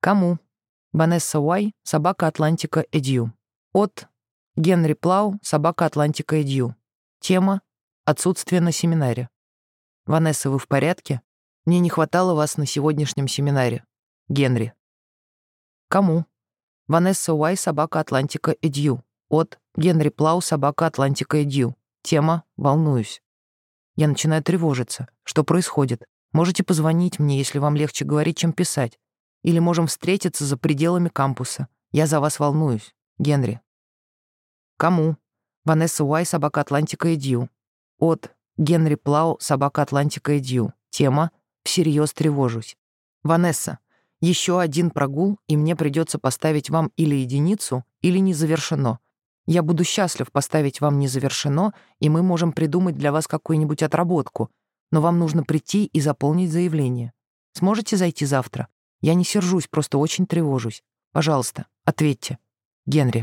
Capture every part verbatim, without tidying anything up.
Кому? Ванесса Уай, собака Атлантика Эдью. От Генри Плау, собака Атлантика Эдью. Тема «Отсутствие на семинаре». Ванесса, вы в порядке? Мне не хватало вас на сегодняшнем семинаре. Генри. Кому? Ванесса Уай, собака Атлантика Эдью. От Генри Плау, собака Атлантика Эдью. Тема «Волнуюсь». Я начинаю тревожиться. Что происходит? Можете позвонить мне, если вам легче говорить, чем писать. Или можем встретиться за пределами кампуса. Я за вас волнуюсь. Генри. Кому? Ванесса Уай, собака Атлантика Эдью. От Генри Плау, собака Атлантика Эдью. Тема «Всерьез тревожусь». Ванесса, еще один прогул, и мне придется поставить вам или единицу, или не завершено. Я буду счастлив поставить вам не завершено, и мы можем придумать для вас какую-нибудь отработку, но вам нужно прийти и заполнить заявление. Сможете зайти завтра? Я не сержусь, просто очень тревожусь. Пожалуйста, ответьте. Генри.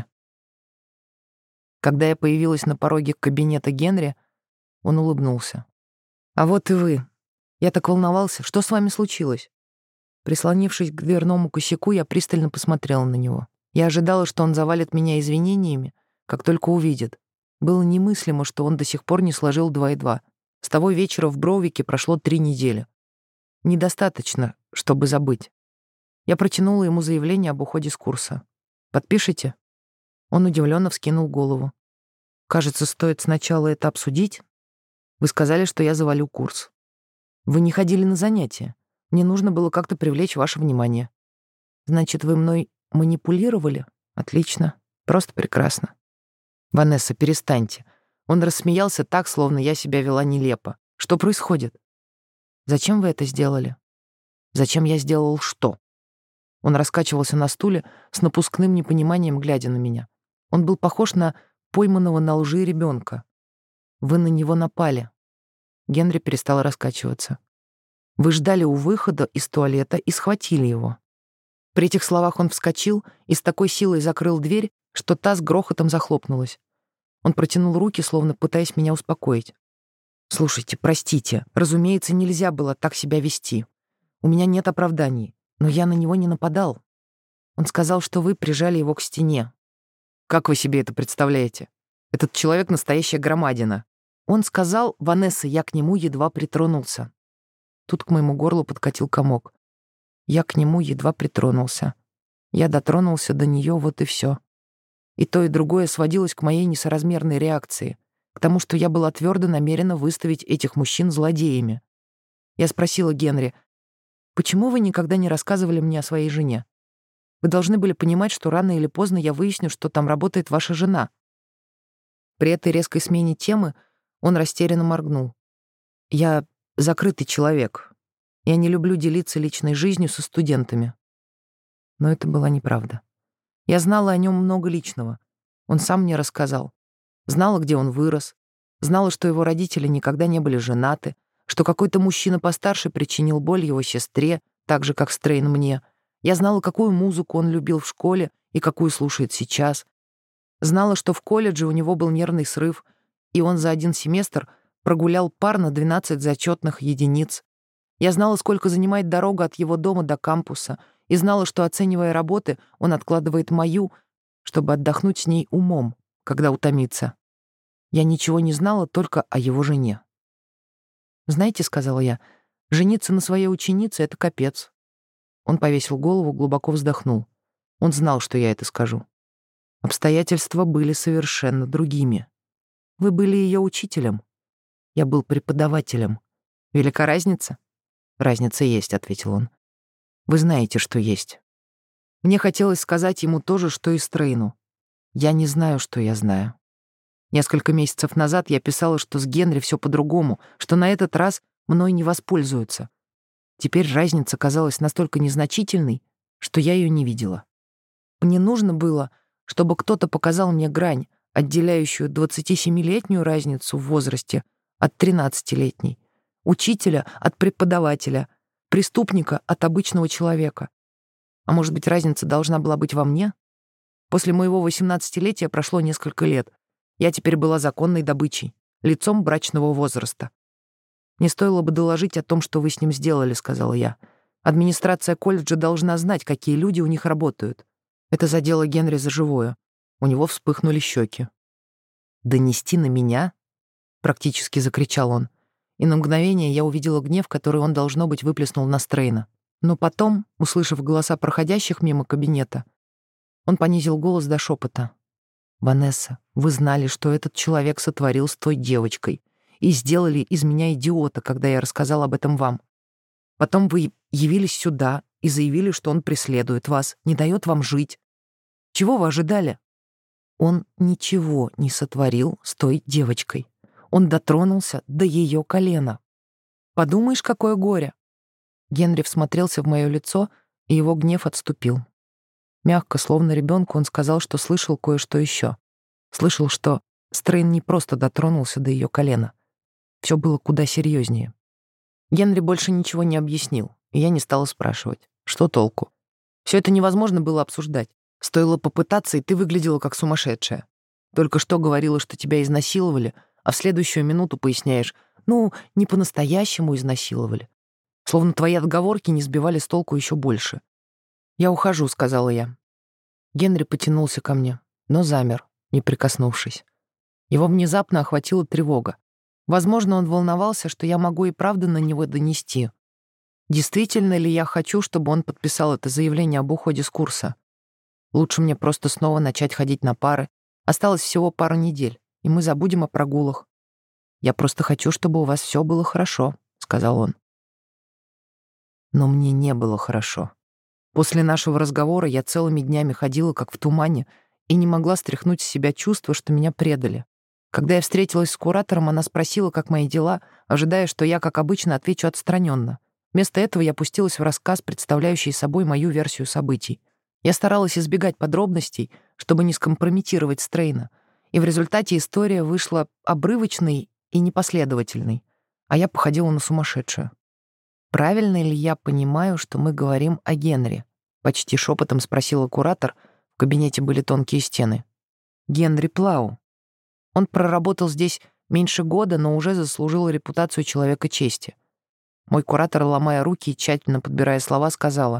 Когда я появилась на пороге кабинета Генри, он улыбнулся. «А вот и вы. Я так волновался. Что с вами случилось?» Прислонившись к дверному косяку, я пристально посмотрела на него. Я ожидала, что он завалит меня извинениями, как только увидит. Было немыслимо, что он до сих пор не сложил два и два. С того вечера в Броувике прошло три недели. Недостаточно, чтобы забыть. Я протянула ему заявление об уходе с курса. «Подпишите?» Он удивленно вскинул голову. «Кажется, стоит сначала это обсудить. Вы сказали, что я завалю курс. Вы не ходили на занятия. Мне нужно было как-то привлечь ваше внимание. Значит, вы мной манипулировали? Отлично. Просто прекрасно. Ванесса, перестаньте». Он рассмеялся так, словно я себя вела нелепо. «Что происходит? Зачем вы это сделали?» «Зачем я сделал что?» Он раскачивался на стуле с напускным непониманием, глядя на меня. Он был похож на пойманного на лжи ребенка. «Вы на него напали». Генри перестал раскачиваться. «Вы ждали у выхода из туалета и схватили его». При этих словах он вскочил и с такой силой закрыл дверь, что та с грохотом захлопнулась. Он протянул руки, словно пытаясь меня успокоить. «Слушайте, простите, разумеется, нельзя было так себя вести. У меня нет оправданий, но я на него не нападал. Он сказал, что вы прижали его к стене. Как вы себе это представляете? Этот человек — настоящая громадина. Он сказал, Ванесса, я к нему едва притронулся». Тут к моему горлу подкатил комок. Я к нему едва притронулся. Я дотронулся до нее, вот и все. И то, и другое сводилось к моей несоразмерной реакции, к тому, что я была твердо намерена выставить этих мужчин злодеями. Я спросила Генри, «Почему вы никогда не рассказывали мне о своей жене? Вы должны были понимать, что рано или поздно я выясню, что там работает ваша жена». При этой резкой смене темы он растерянно моргнул. «Я закрытый человек. Я не люблю делиться личной жизнью со студентами». Но это была неправда. Я знала о нем много личного. Он сам мне рассказал. Знала, где он вырос. Знала, что его родители никогда не были женаты, что какой-то мужчина постарше причинил боль его сестре, так же, как Стрейн мне. Я знала, какую музыку он любил в школе и какую слушает сейчас. Знала, что в колледже у него был нервный срыв, и он за один семестр прогулял пар на двенадцать зачетных единиц. Я знала, сколько занимает дорога от его дома до кампуса, и знала, что, оценивая работы, он откладывает мою, чтобы отдохнуть с ней умом, когда утомится. Я ничего не знала только о его жене. «Знаете, — сказала я, — жениться на своей ученице — это капец». Он повесил голову, глубоко вздохнул. Он знал, что я это скажу. Обстоятельства были совершенно другими. Вы были ее учителем. Я был преподавателем. Велика разница? Разница есть, — ответил он. Вы знаете, что есть. Мне хотелось сказать ему то же, что и Стрейну. Я не знаю, что я знаю. Несколько месяцев назад я писала, что с Генри все по-другому, что на этот раз мной не воспользуются. Теперь разница казалась настолько незначительной, что я ее не видела. Мне нужно было, чтобы кто-то показал мне грань, отделяющую двадцатисемилетнюю разницу в возрасте от тринадцатилетней, учителя от преподавателя, преступника от обычного человека. А может быть, разница должна была быть во мне? После моего восемнадцатилетия прошло несколько лет. Я теперь была законной добычей, лицом брачного возраста. «Мне стоило бы доложить о том, что вы с ним сделали», — сказала я. Администрация колледжа должна знать, какие люди у них работают. Это задело Генри за живое. У него вспыхнули щеки. «Донести на меня?» — практически закричал он. И на мгновение я увидела гнев, который он, должно быть, выплеснул на Стрейна. Но потом, услышав голоса проходящих мимо кабинета, он понизил голос до шепота. «Ванесса, вы знали, что этот человек сотворил с той девочкой, и сделали из меня идиота, когда я рассказал об этом вам. Потом вы явились сюда и заявили, что он преследует вас, не дает вам жить. Чего вы ожидали?» Он ничего не сотворил с той девочкой. Он дотронулся до ее колена. Подумаешь, какое горе. Генри всмотрелся в мое лицо, и его гнев отступил. Мягко, словно ребенку, он сказал, что слышал кое-что еще. Слышал, что Стрейн не просто дотронулся до ее колена. Все было куда серьезнее. Генри больше ничего не объяснил, и я не стала спрашивать. Что толку? Все это невозможно было обсуждать. Стоило попытаться, и ты выглядела как сумасшедшая. Только что говорила, что тебя изнасиловали, а в следующую минуту поясняешь, ну, не по-настоящему изнасиловали. Словно твои отговорки не сбивали с толку еще больше. «Я ухожу», — сказала я. Генри потянулся ко мне, но замер, не прикоснувшись. Его внезапно охватила тревога. Возможно, он волновался, что я могу и правда на него донести. Действительно ли я хочу, чтобы он подписал это заявление об уходе с курса? Лучше мне просто снова начать ходить на пары. Осталось всего пара недель, и мы забудем о прогулах. «Я просто хочу, чтобы у вас все было хорошо», — сказал он. Но мне не было хорошо. После нашего разговора я целыми днями ходила как в тумане и не могла стряхнуть с себя чувство, что меня предали. Когда я встретилась с куратором, она спросила, как мои дела, ожидая, что я, как обычно, отвечу отстраненно. Вместо этого я пустилась в рассказ, представляющий собой мою версию событий. Я старалась избегать подробностей, чтобы не скомпрометировать Стрейна, и в результате история вышла обрывочной и непоследовательной, а я походила на сумасшедшую. «Правильно ли я понимаю, что мы говорим о Генри?» — почти шепотом спросила куратор. В кабинете были тонкие стены. «Генри Плау. Он проработал здесь меньше года, но уже заслужил репутацию человека чести». Мой куратор, ломая руки и тщательно подбирая слова, сказала: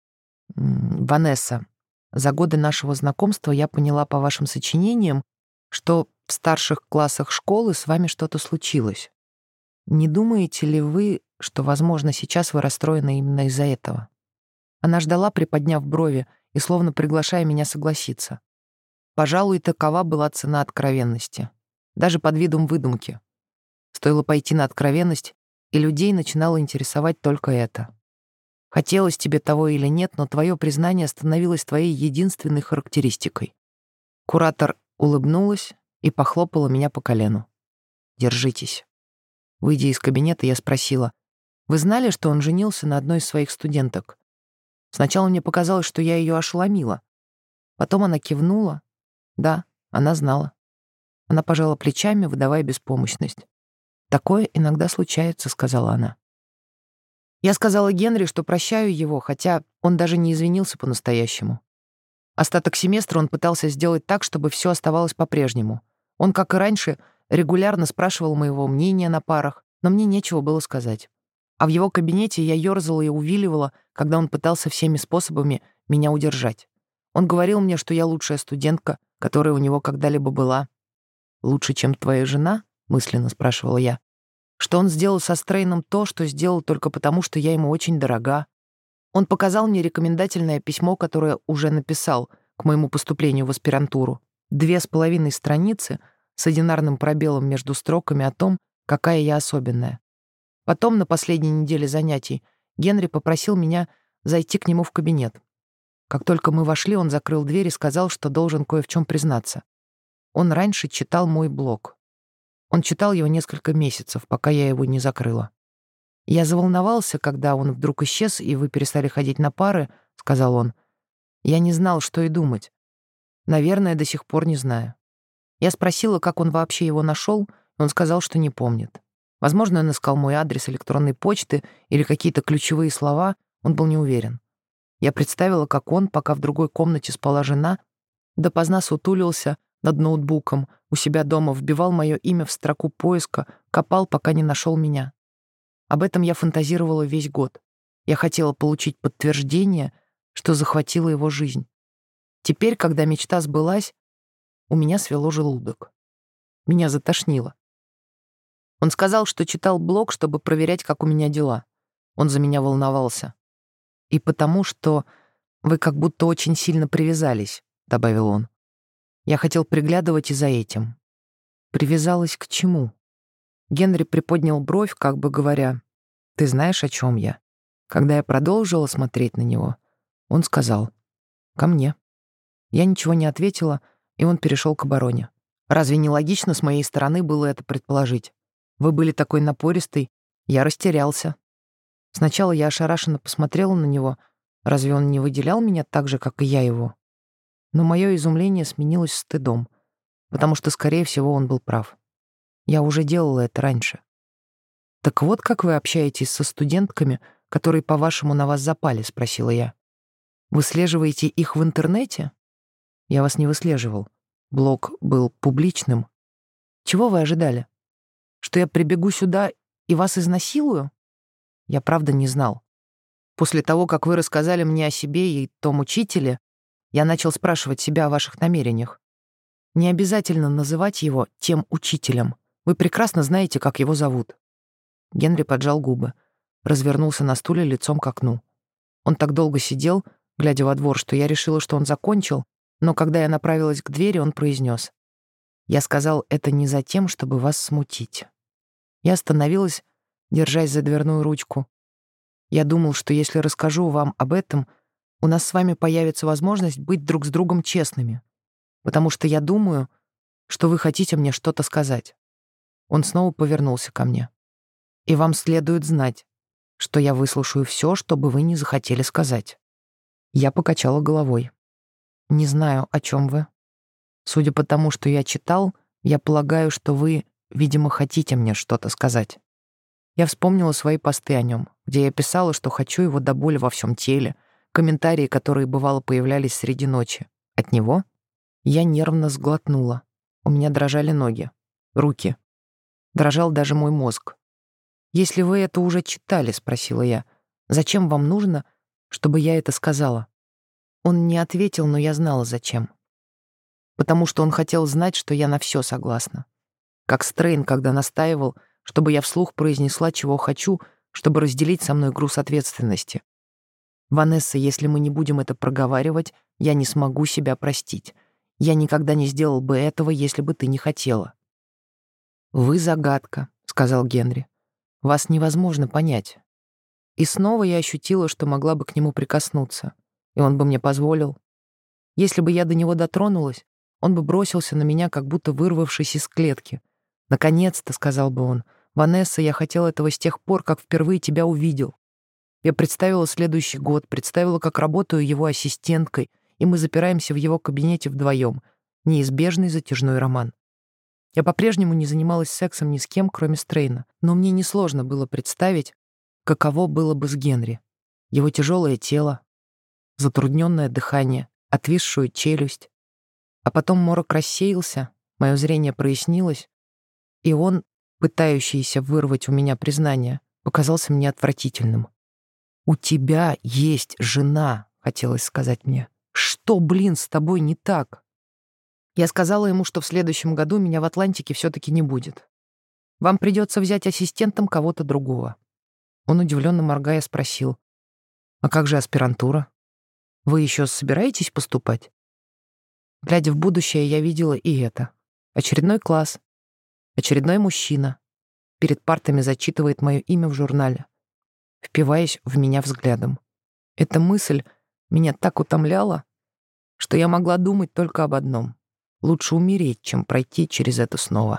«Ванесса, за годы нашего знакомства я поняла по вашим сочинениям, что в старших классах школы с вами что-то случилось. Не думаете ли вы, что, возможно, сейчас вы расстроены именно из-за этого?» Она ждала, приподняв брови, и словно приглашая меня согласиться. Пожалуй, такова была цена откровенности. Даже под видом выдумки. Стоило пойти на откровенность, и людей начинало интересовать только это. Хотелось тебе того или нет, но твое признание становилось твоей единственной характеристикой. Куратор улыбнулась и похлопала меня по колену. «Держитесь». Выйдя из кабинета, я спросила: «Вы знали, что он женился на одной из своих студенток?» Сначала мне показалось, что я ее ошеломила. Потом она кивнула. Да, она знала. Она пожала плечами, выдавая беспомощность. «Такое иногда случается», — сказала она. Я сказала Генри, что прощаю его, хотя он даже не извинился по-настоящему. Остаток семестра он пытался сделать так, чтобы все оставалось по-прежнему. Он, как и раньше, регулярно спрашивал моего мнения на парах, но мне нечего было сказать. А в его кабинете я ёрзала и увиливала, когда он пытался всеми способами меня удержать. Он говорил мне, что я лучшая студентка, которая у него когда-либо была. «Лучше, чем твоя жена?» — мысленно спрашивала я. Что он сделал со Стрейном то, что сделал только потому, что я ему очень дорога. Он показал мне рекомендательное письмо, которое уже написал к моему поступлению в аспирантуру. Две с половиной страницы с одинарным пробелом между строками о том, какая я особенная. Потом, на последней неделе занятий, Генри попросил меня зайти к нему в кабинет. Как только мы вошли, он закрыл дверь и сказал, что должен кое в чем признаться. Он раньше читал мой блог. Он читал его несколько месяцев, пока я его не закрыла. «Я заволновался, когда он вдруг исчез, и вы перестали ходить на пары», — сказал он. «Я не знал, что и думать. Наверное, до сих пор не знаю». Я спросила, как он вообще его нашел, и он сказал, что не помнит. Возможно, он искал мой адрес электронной почты или какие-то ключевые слова, он был не уверен. Я представила, как он, пока в другой комнате спала жена, допоздна сутулился над ноутбуком, у себя дома вбивал мое имя в строку поиска, копал, пока не нашел меня. Об этом я фантазировала весь год. Я хотела получить подтверждение, что захватила его жизнь. Теперь, когда мечта сбылась, у меня свело желудок. Меня затошнило. Он сказал, что читал блог, чтобы проверять, как у меня дела. Он за меня волновался. «И потому, что вы как будто очень сильно привязались», — добавил он. Я хотел приглядывать и за этим. Привязалась к чему? Генри приподнял бровь, как бы говоря, «Ты знаешь, о чем я?» Когда я продолжила смотреть на него, он сказал, «Ко мне». Я ничего не ответила, и он перешел к обороне. «Разве не логично с моей стороны было это предположить? Вы были такой напористый, я растерялся». Сначала я ошарашенно посмотрела на него, разве он не выделял меня так же, как и я его? Но мое изумление сменилось стыдом, потому что, скорее всего, он был прав. Я уже делала это раньше. «Так вот как вы общаетесь со студентками, которые, по-вашему, на вас запали?» — спросила я. «Выслеживаете их в интернете?» «Я вас не выслеживал. Блог был публичным. Чего вы ожидали? Что я прибегу сюда и вас изнасилую?» Я правда не знал. После того, как вы рассказали мне о себе и том учителе, я начал спрашивать себя о ваших намерениях. Не обязательно называть его тем учителем. Вы прекрасно знаете, как его зовут. Генри поджал губы, развернулся на стуле лицом к окну. Он так долго сидел, глядя во двор, что я решила, что он закончил, но когда я направилась к двери, он произнес: «Я сказал это не за тем, чтобы вас смутить». Я остановилась, держась за дверную ручку. Я думал, что если расскажу вам об этом, у нас с вами появится возможность быть друг с другом честными, потому что я думаю, что вы хотите мне что-то сказать. Он снова повернулся ко мне. И вам следует знать, что я выслушаю все, что бы вы не захотели сказать. Я покачала головой. Не знаю, о чем вы. Судя по тому, что я читал, я полагаю, что вы, видимо, хотите мне что-то сказать. Я вспомнила свои посты о нем, где я писала, что хочу его до боли во всем теле, комментарии, которые бывало появлялись среди ночи. От него я нервно сглотнула. У меня дрожали ноги, руки. Дрожал даже мой мозг. «Если вы это уже читали, — спросила я, — зачем вам нужно, чтобы я это сказала?» Он не ответил, но я знала, зачем. Потому что он хотел знать, что я на все согласна. Как Стрейн, когда настаивал, чтобы я вслух произнесла, чего хочу, чтобы разделить со мной груз ответственности. «Ванесса, если мы не будем это проговаривать, я не смогу себя простить. Я никогда не сделал бы этого, если бы ты не хотела». «Вы загадка», — сказал Генри. «Вас невозможно понять». И снова я ощутила, что могла бы к нему прикоснуться, и он бы мне позволил. Если бы я до него дотронулась, он бы бросился на меня, как будто вырвавшись из клетки. «Наконец-то», — сказал бы он, — «Ванесса, я хотел этого с тех пор, как впервые тебя увидел». Я представила следующий год, представила, как работаю его ассистенткой, и мы запираемся в его кабинете вдвоем. Неизбежный затяжной роман. Я по-прежнему не занималась сексом ни с кем, кроме Стрейна, но мне несложно было представить, каково было бы с Генри. Его тяжелое тело, затрудненное дыхание, отвисшую челюсть. А потом морок рассеялся, мое зрение прояснилось, и он, пытающийся вырвать у меня признание, показался мне отвратительным. «У тебя есть жена», — хотелось сказать мне. «Что, блин, с тобой не так?» Я сказала ему, что в следующем году меня в Атлантике все-таки не будет. Вам придется взять ассистентом кого-то другого. Он, удивленно моргая, спросил: «А как же аспирантура? Вы еще собираетесь поступать?» Глядя в будущее, я видела и это. Очередной класс, очередной мужчина перед партами зачитывает мое имя в журнале, впиваясь в меня взглядом. Эта мысль меня так утомляла, что я могла думать только об одном: лучше умереть, чем пройти через это снова.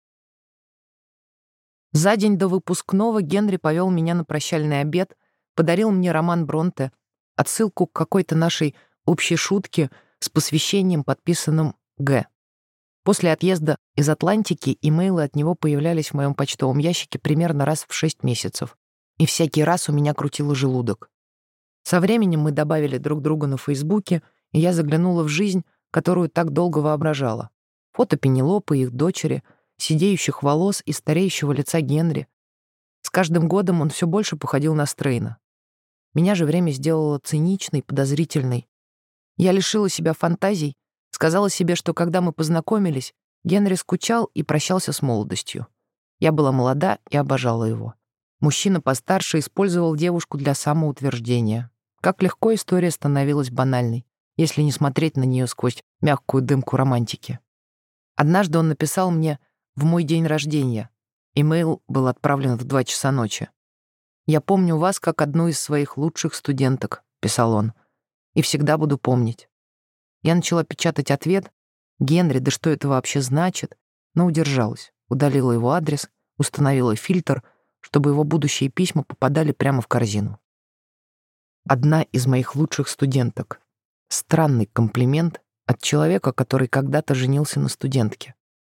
За день до выпускного Генри повел меня на прощальный обед, подарил мне роман Бронте, отсылку к какой-то нашей общей шутке с посвящением, подписанным «Г». После отъезда из Атлантики имейлы от него появлялись в моем почтовом ящике примерно раз в шесть месяцев, и всякий раз у меня крутило желудок. Со временем мы добавили друг друга на Фейсбуке, и я заглянула в жизнь, которую так долго воображала. Фото Пенелопы и их дочери, сидеющих волос и стареющего лица Генри. С каждым годом он все больше походил на Стрейна. Меня же время сделало циничной, подозрительной. Я лишила себя фантазий, сказала себе, что когда мы познакомились, Генри скучал и прощался с молодостью. Я была молода и обожала его. Мужчина постарше использовал девушку для самоутверждения. Как легко история становилась банальной, если не смотреть на нее сквозь мягкую дымку романтики. Однажды он написал мне в мой день рождения. Имейл был отправлен в два часа ночи. «Я помню вас как одну из своих лучших студенток», — писал он, «и всегда буду помнить». Я начала печатать ответ. «Генри, да что это вообще значит?» Но удержалась, удалила его адрес, установила фильтр, чтобы его будущие письма попадали прямо в корзину. Одна из моих лучших студенток. Странный комплимент от человека, который когда-то женился на студентке.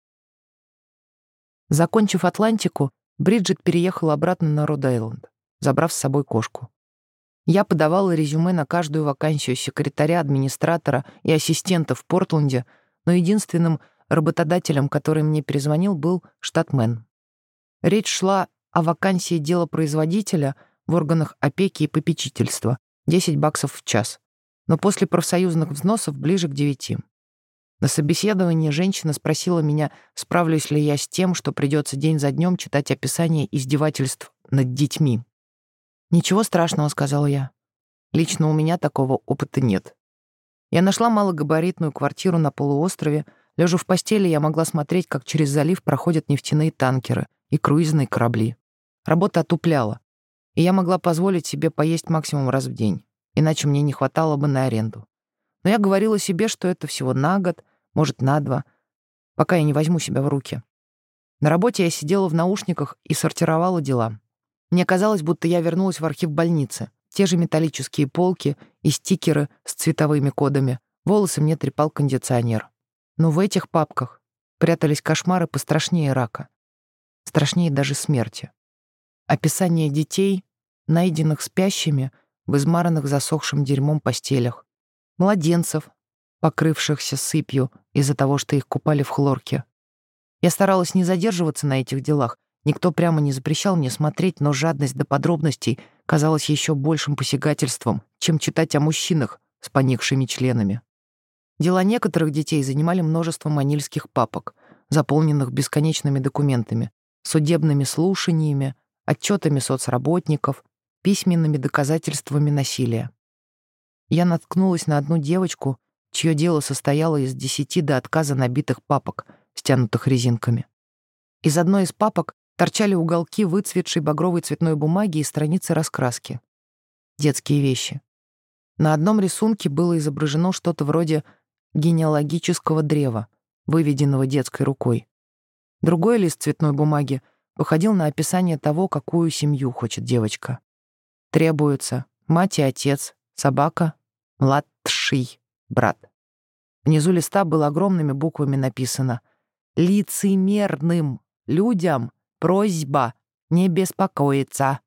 Закончив Атлантику, Бриджит переехала обратно на Род-Айленд, забрав с собой кошку. Я подавала резюме на каждую вакансию секретаря, администратора и ассистента в Портленде, но единственным работодателем, который мне перезвонил, был штат Мэн. Речь шла о вакансии делопроизводителя в органах опеки и попечительства, десять баксов в час, но после профсоюзных взносов ближе к девяти. На собеседовании женщина спросила меня, справлюсь ли я с тем, что придется день за днем читать описание издевательств над детьми. «Ничего страшного», — сказала я. «Лично у меня такого опыта нет». Я нашла малогабаритную квартиру на полуострове. Лежа в постели, я могла смотреть, как через залив проходят нефтяные танкеры и круизные корабли. Работа отупляла, и я могла позволить себе поесть максимум раз в день, иначе мне не хватало бы на аренду. Но я говорила себе, что это всего на год, может, на два, пока я не возьму себя в руки. На работе я сидела в наушниках и сортировала дела. Мне казалось, будто я вернулась в архив больницы. Те же металлические полки и стикеры с цветовыми кодами. Волосы мне трепал кондиционер. Но в этих папках прятались кошмары пострашнее рака. Страшнее даже смерти. Описание детей, найденных спящими в измаранных засохшим дерьмом постелях. Младенцев, покрывшихся сыпью из-за того, что их купали в хлорке. Я старалась не задерживаться на этих делах. Никто прямо не запрещал мне смотреть, но жадность до подробностей казалась еще большим посягательством, чем читать о мужчинах с поникшими членами. Дела некоторых детей занимали множество манильских папок, заполненных бесконечными документами, судебными слушаниями, отчетами соцработников, письменными доказательствами насилия. Я наткнулась на одну девочку, чье дело состояло из десяти до отказа набитых папок, стянутых резинками. Из одной из папок торчали уголки выцветшей багровой цветной бумаги и страницы раскраски. Детские вещи. На одном рисунке было изображено что-то вроде генеалогического древа, выведенного детской рукой. Другой лист цветной бумаги походил на описание того, какую семью хочет девочка. Требуются мать и отец, собака, младший брат. Внизу листа было огромными буквами написано «Лицемерным людям просьба не беспокоиться».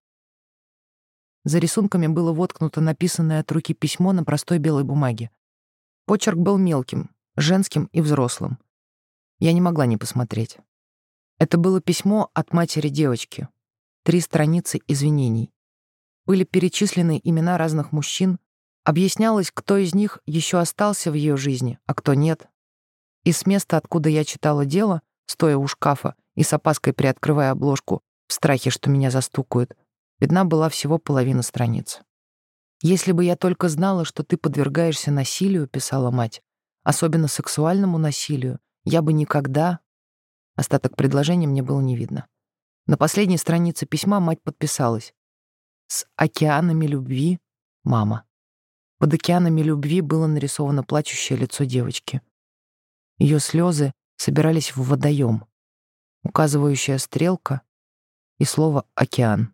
За рисунками было воткнуто написанное от руки письмо на простой белой бумаге. Почерк был мелким, женским и взрослым. Я не могла не посмотреть. Это было письмо от матери девочки. Три страницы извинений. Были перечислены имена разных мужчин, объяснялось, кто из них еще остался в ее жизни, а кто нет. И с места, откуда я читала дело, стоя у шкафа и с опаской приоткрывая обложку, в страхе, что меня застукают, видна была всего половина страниц. «Если бы я только знала, что ты подвергаешься насилию», — писала мать, «особенно сексуальному насилию, я бы никогда...» Остаток предложения мне было не видно. На последней странице письма мать подписалась: «С океанами любви, мама». Под океанами любви было нарисовано плачущее лицо девочки. Ее слезы собирались в водоем, указывающая стрелка и слово «океан».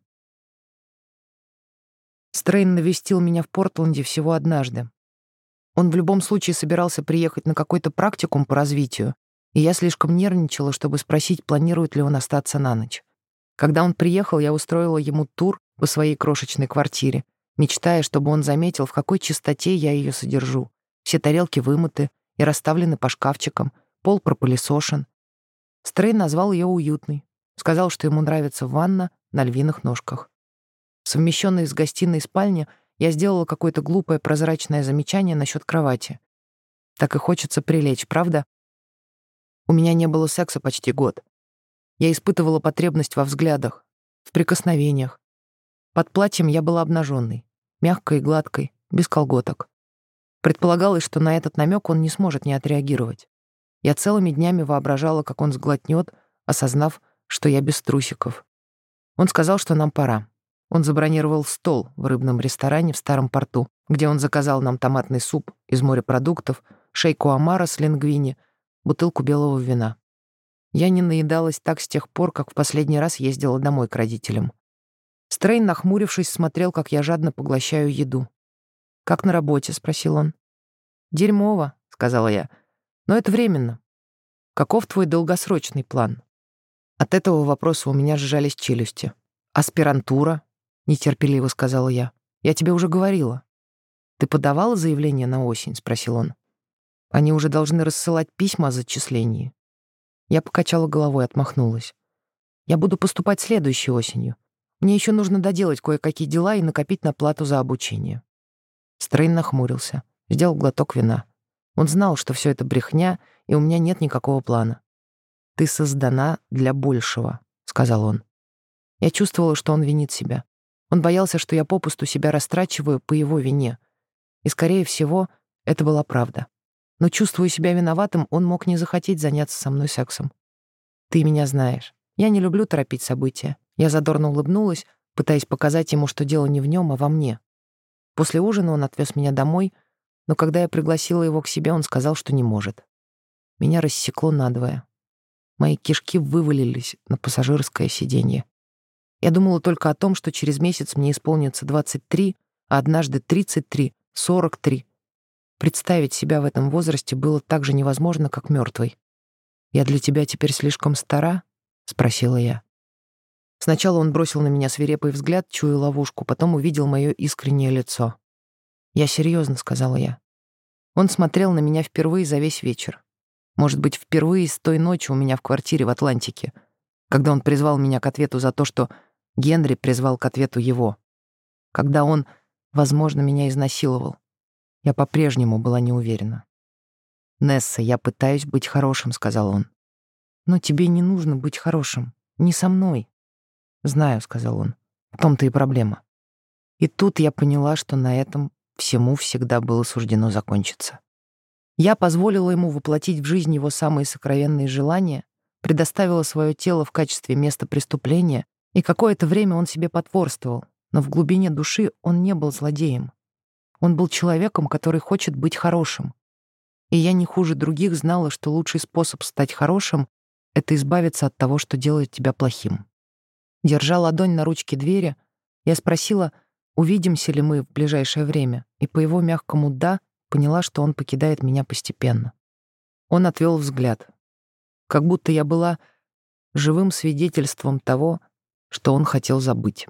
Стрейн навестил меня в Портленде всего однажды. Он в любом случае собирался приехать на какой-то практикум по развитию, и я слишком нервничала, чтобы спросить, планирует ли он остаться на ночь. Когда он приехал, я устроила ему тур по своей крошечной квартире, мечтая, чтобы он заметил, в какой чистоте я ее содержу. Все тарелки вымыты и расставлены по шкафчикам, пол пропылесошен. Стрейн назвал ее уютной, сказал, что ему нравится ванна на львиных ножках. Совмещенной с гостиной спальни я сделала какое-то глупое прозрачное замечание насчет кровати. Так и хочется прилечь, правда? У меня не было секса почти год. Я испытывала потребность во взглядах, в прикосновениях. Под платьем я была обнаженной, мягкой и гладкой, без колготок. Предполагалось, что на этот намек он не сможет не отреагировать. Я целыми днями воображала, как он сглотнет, осознав, что я без трусиков. Он сказал, что нам пора. Он забронировал стол в рыбном ресторане в Старом порту, где он заказал нам томатный суп из морепродуктов, шейку омара с лингвини, бутылку белого вина. Я не наедалась так с тех пор, как в последний раз ездила домой к родителям. Стрейн, нахмурившись, смотрел, как я жадно поглощаю еду. «Как на работе?» — спросил он. «Дерьмово», — сказала я. «Но это временно. Каков твой долгосрочный план?» От этого вопроса у меня сжались челюсти. «Аспирантура?» — нетерпеливо сказала я. «Я тебе уже говорила». «Ты подавала заявление на осень?» — спросил он. «Они уже должны рассылать письма о зачислении». Я покачала головой, отмахнулась. «Я буду поступать следующей осенью. Мне еще нужно доделать кое-какие дела и накопить на плату за обучение». Стрейн нахмурился, сделал глоток вина. Он знал, что все это брехня, и у меня нет никакого плана. «Ты создана для большего», — сказал он. Я чувствовала, что он винит себя. Он боялся, что я попусту себя растрачиваю по его вине. И, скорее всего, это была правда. Но, чувствуя себя виноватым, он мог не захотеть заняться со мной сексом. «Ты меня знаешь. Я не люблю торопить события». Я задорно улыбнулась, пытаясь показать ему, что дело не в нем, а во мне. После ужина он отвез меня домой, но когда я пригласила его к себе, он сказал, что не может. Меня рассекло надвое. Мои кишки вывалились на пассажирское сиденье. Я думала только о том, что через месяц мне исполнится двадцать три, а однажды тридцать три, сорок три. Представить себя в этом возрасте было так же невозможно, как мертвой. «Я для тебя теперь слишком стара?» — спросила я. Сначала он бросил на меня свирепый взгляд, чуя ловушку, потом увидел мое искреннее лицо. «Я серьезно», — сказала я. Он смотрел на меня впервые за весь вечер. Может быть, впервые с той ночи у меня в квартире в Атлантике, когда он призвал меня к ответу за то, что Генри призвал к ответу его. Когда он, возможно, меня изнасиловал. Я по-прежнему была не уверена. «Несса, я пытаюсь быть хорошим», — сказал он. «Но тебе не нужно быть хорошим. Не со мной». «Знаю», — сказал он. «В том-то и проблема». И тут я поняла, что на этом всему всегда было суждено закончиться. Я позволила ему воплотить в жизнь его самые сокровенные желания, предоставила свое тело в качестве места преступления, и какое-то время он себе потворствовал, но в глубине души он не был злодеем. Он был человеком, который хочет быть хорошим. И я не хуже других знала, что лучший способ стать хорошим — это избавиться от того, что делает тебя плохим. Держа ладонь на ручке двери, я спросила, увидимся ли мы в ближайшее время, и по его мягкому «да» поняла, что он покидает меня постепенно. Он отвел взгляд, как будто я была живым свидетельством того, что он хотел забыть.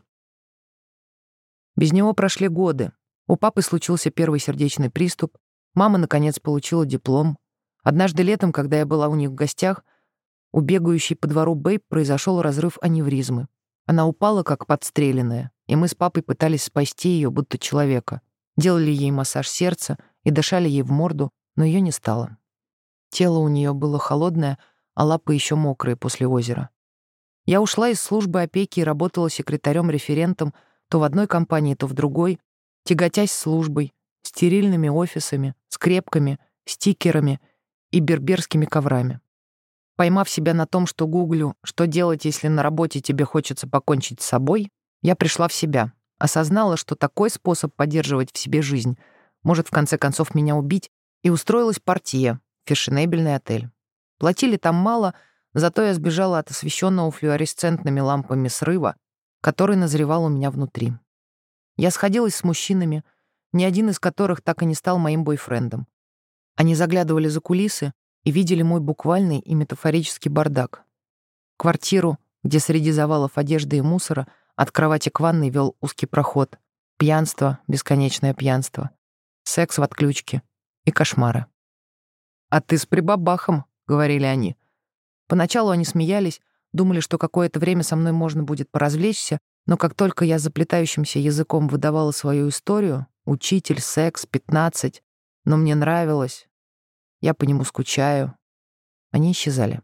Без него прошли годы. У папы случился первый сердечный приступ, мама, наконец, получила диплом. Однажды летом, когда я была у них в гостях, у бегающей по двору Бэйб произошел разрыв аневризмы. Она упала, как подстреленная, и мы с папой пытались спасти ее, будто человека. Делали ей массаж сердца и дышали ей в морду, но ее не стало. Тело у нее было холодное, а лапы еще мокрые после озера. Я ушла из службы опеки и работала секретарем-референтом то в одной компании, то в другой, тяготясь службой, стерильными офисами, скрепками, стикерами и берберскими коврами. Поймав себя на том, что гуглю, что делать, если на работе тебе хочется покончить с собой, я пришла в себя, осознала, что такой способ поддерживать в себе жизнь может в конце концов меня убить, и устроилась портье, фешенебельный отель. Платили там мало, зато я сбежала от освещенного флуоресцентными лампами срыва, который назревал у меня внутри. Я сходилась с мужчинами, ни один из которых так и не стал моим бойфрендом. Они заглядывали за кулисы и видели мой буквальный и метафорический бардак. Квартиру, где среди завалов одежды и мусора от кровати к ванной вел узкий проход. Пьянство, бесконечное пьянство. Секс в отключке и кошмары. «А ты с прибабахом», — говорили они. Поначалу они смеялись, думали, что какое-то время со мной можно будет поразвлечься, Но как только я заплетающимся языком выдавала свою историю, учитель, секс, пятнадцать, но мне нравилось, я по нему скучаю, они исчезали.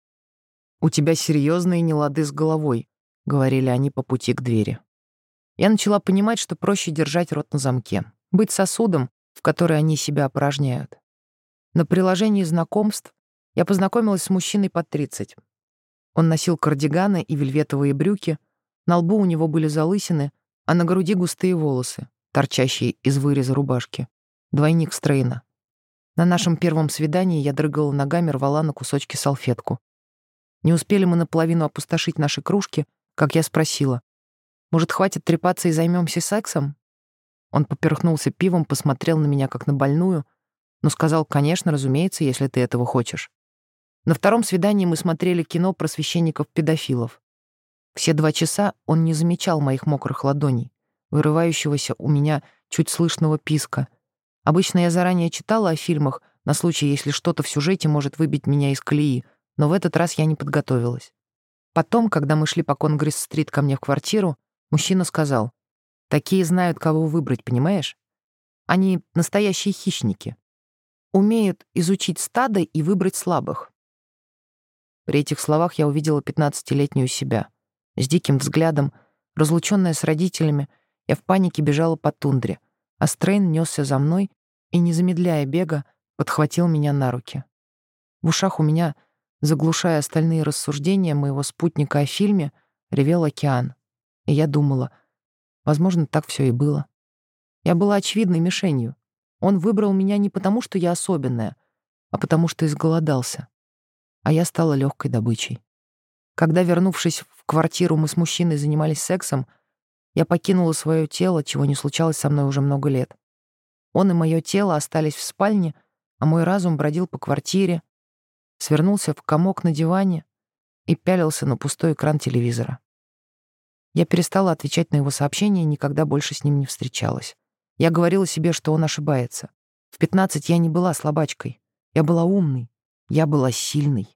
«У тебя серьезные нелады с головой», — говорили они по пути к двери. Я начала понимать, что проще держать рот на замке, быть сосудом, в который они себя опорожняют. На приложении знакомств я познакомилась с мужчиной под тридцать. Он носил кардиганы и вельветовые брюки, на лбу у него были залысины, а на груди густые волосы, торчащие из выреза рубашки. Двойник Стрейна. На нашем первом свидании я дрыгала ногами, рвала на кусочки салфетку. Не успели мы наполовину опустошить наши кружки, как я спросила: «Может, хватит трепаться и займемся сексом?» Он поперхнулся пивом, посмотрел на меня как на больную, но сказал: «Конечно, разумеется, если ты этого хочешь». На втором свидании мы смотрели кино про священников-педофилов. Все два часа он не замечал моих мокрых ладоней, вырывающегося у меня чуть слышного писка. Обычно я заранее читала о фильмах на случай, если что-то в сюжете может выбить меня из колеи, но в этот раз я не подготовилась. Потом, когда мы шли по Конгресс-стрит ко мне в квартиру, мужчина сказал: «Такие знают, кого выбрать, понимаешь? Они настоящие хищники. Умеют изучить стадо и выбрать слабых». При этих словах я увидела пятнадцатилетнюю себя. С диким взглядом, разлученная с родителями, я в панике бежала по тундре, а Стрейн несся за мной и, не замедляя бега, подхватил меня на руки. В ушах у меня, заглушая остальные рассуждения моего спутника о фильме, ревел океан. И я думала, возможно, так все и было. Я была очевидной мишенью. Он выбрал меня не потому, что я особенная, а потому что изголодался. А я стала легкой добычей. Когда, вернувшись в квартиру, мы с мужчиной занимались сексом, я покинула свое тело, чего не случалось со мной уже много лет. Он и мое тело остались в спальне, а мой разум бродил по квартире, свернулся в комок на диване и пялился на пустой экран телевизора. Я перестала отвечать на его сообщения и никогда больше с ним не встречалась. Я говорила себе, что он ошибается. В пятнадцать я не была слабачкой. Я была умной. Я была сильной.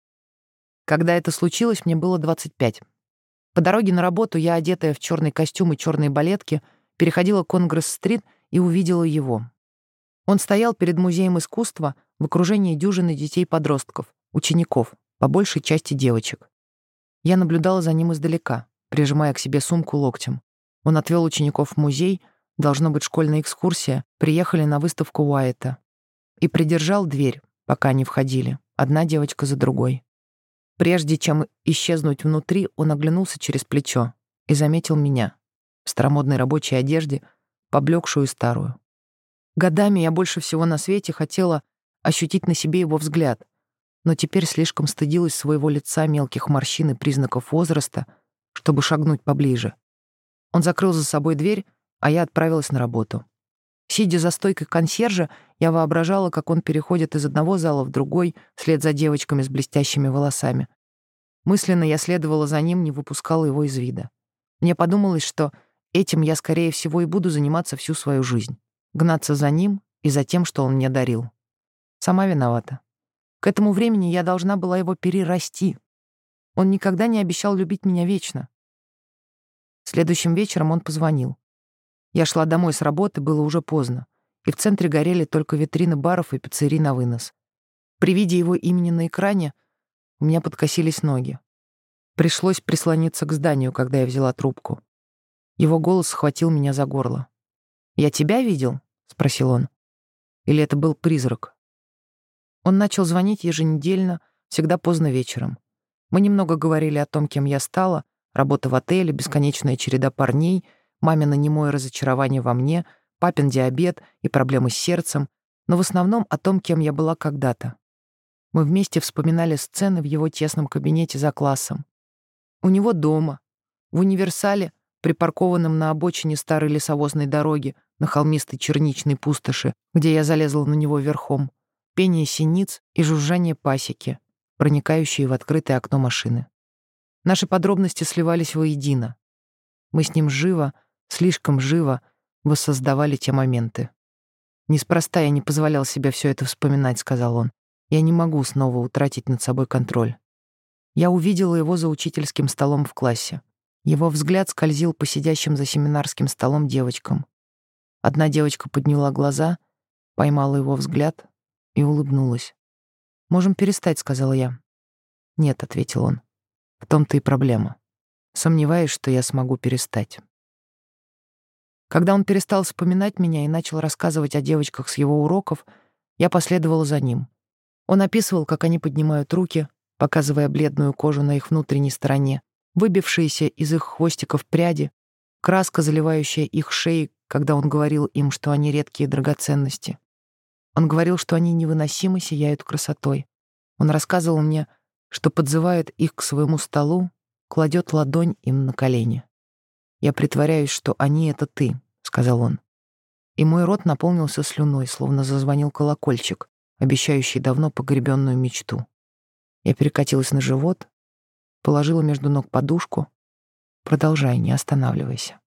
Когда это случилось, мне было двадцать пять. По дороге на работу я, одетая в черный костюм и черные балетки, переходила Конгресс-стрит и увидела его. Он стоял перед музеем искусства в окружении дюжины детей-подростков, учеников, по большей части девочек. Я наблюдала за ним издалека, прижимая к себе сумку локтем. Он отвел учеников в музей, должно быть школьная экскурсия, приехали на выставку Уайта, и придержал дверь, пока они входили, одна девочка за другой. Прежде чем исчезнуть внутри, он оглянулся через плечо и заметил меня в старомодной рабочей одежде, поблекшую и старую. Годами я больше всего на свете хотела ощутить на себе его взгляд, но теперь слишком стыдилась своего лица, мелких морщин и признаков возраста, чтобы шагнуть поближе. Он закрыл за собой дверь, а я отправилась на работу. Сидя за стойкой консьержа, я воображала, как он переходит из одного зала в другой вслед за девочками с блестящими волосами. Мысленно я следовала за ним, не выпускала его из вида. Мне подумалось, что этим я, скорее всего, и буду заниматься всю свою жизнь. Гнаться за ним и за тем, что он мне дарил. Сама виновата. К этому времени я должна была его перерасти. Он никогда не обещал любить меня вечно. Следующим вечером он позвонил. Я шла домой с работы, было уже поздно, и в центре горели только витрины баров и пиццерий на вынос. При виде его имени на экране у меня подкосились ноги. Пришлось прислониться к зданию, когда я взяла трубку. Его голос схватил меня за горло. «Я тебя видел?» — спросил он. «Или это был призрак?» Он начал звонить еженедельно, всегда поздно вечером. Мы немного говорили о том, кем я стала, работа в отеле, бесконечная череда парней, мамино немое разочарование во мне, папин диабет и проблемы с сердцем, но в основном о том, кем я была когда-то. Мы вместе вспоминали сцены в его тесном кабинете за классом. У него дома, в универсале, припаркованном на обочине старой лесовозной дороги, на холмистой черничной пустоши, где я залезла на него верхом, пение синиц и жужжание пасеки, проникающие в открытое окно машины. Наши подробности сливались воедино. Мы с ним живо, слишком живо воссоздавали те моменты. «Неспроста я не позволял себе все это вспоминать», — сказал он. «Я не могу снова утратить над собой контроль». Я увидела его за учительским столом в классе. Его взгляд скользил по сидящим за семинарским столом девочкам. Одна девочка подняла глаза, поймала его взгляд и улыбнулась. «Можем перестать», — сказала я. «Нет», — ответил он. «В том-то и проблема. Сомневаюсь, что я смогу перестать». Когда он перестал вспоминать меня и начал рассказывать о девочках с его уроков, я последовала за ним. Он описывал, как они поднимают руки, показывая бледную кожу на их внутренней стороне, выбившиеся из их хвостиков пряди, краска, заливающая их шеи, когда он говорил им, что они редкие драгоценности. Он говорил, что они невыносимо сияют красотой. Он рассказывал мне, что подзывает их к своему столу, кладет ладонь им на колени. «Я притворяюсь, что они — это ты», — сказал он. И мой рот наполнился слюной, словно зазвонил колокольчик, обещающий давно погребенную мечту. Я перекатилась на живот, положила между ног подушку. «Продолжай, не останавливайся».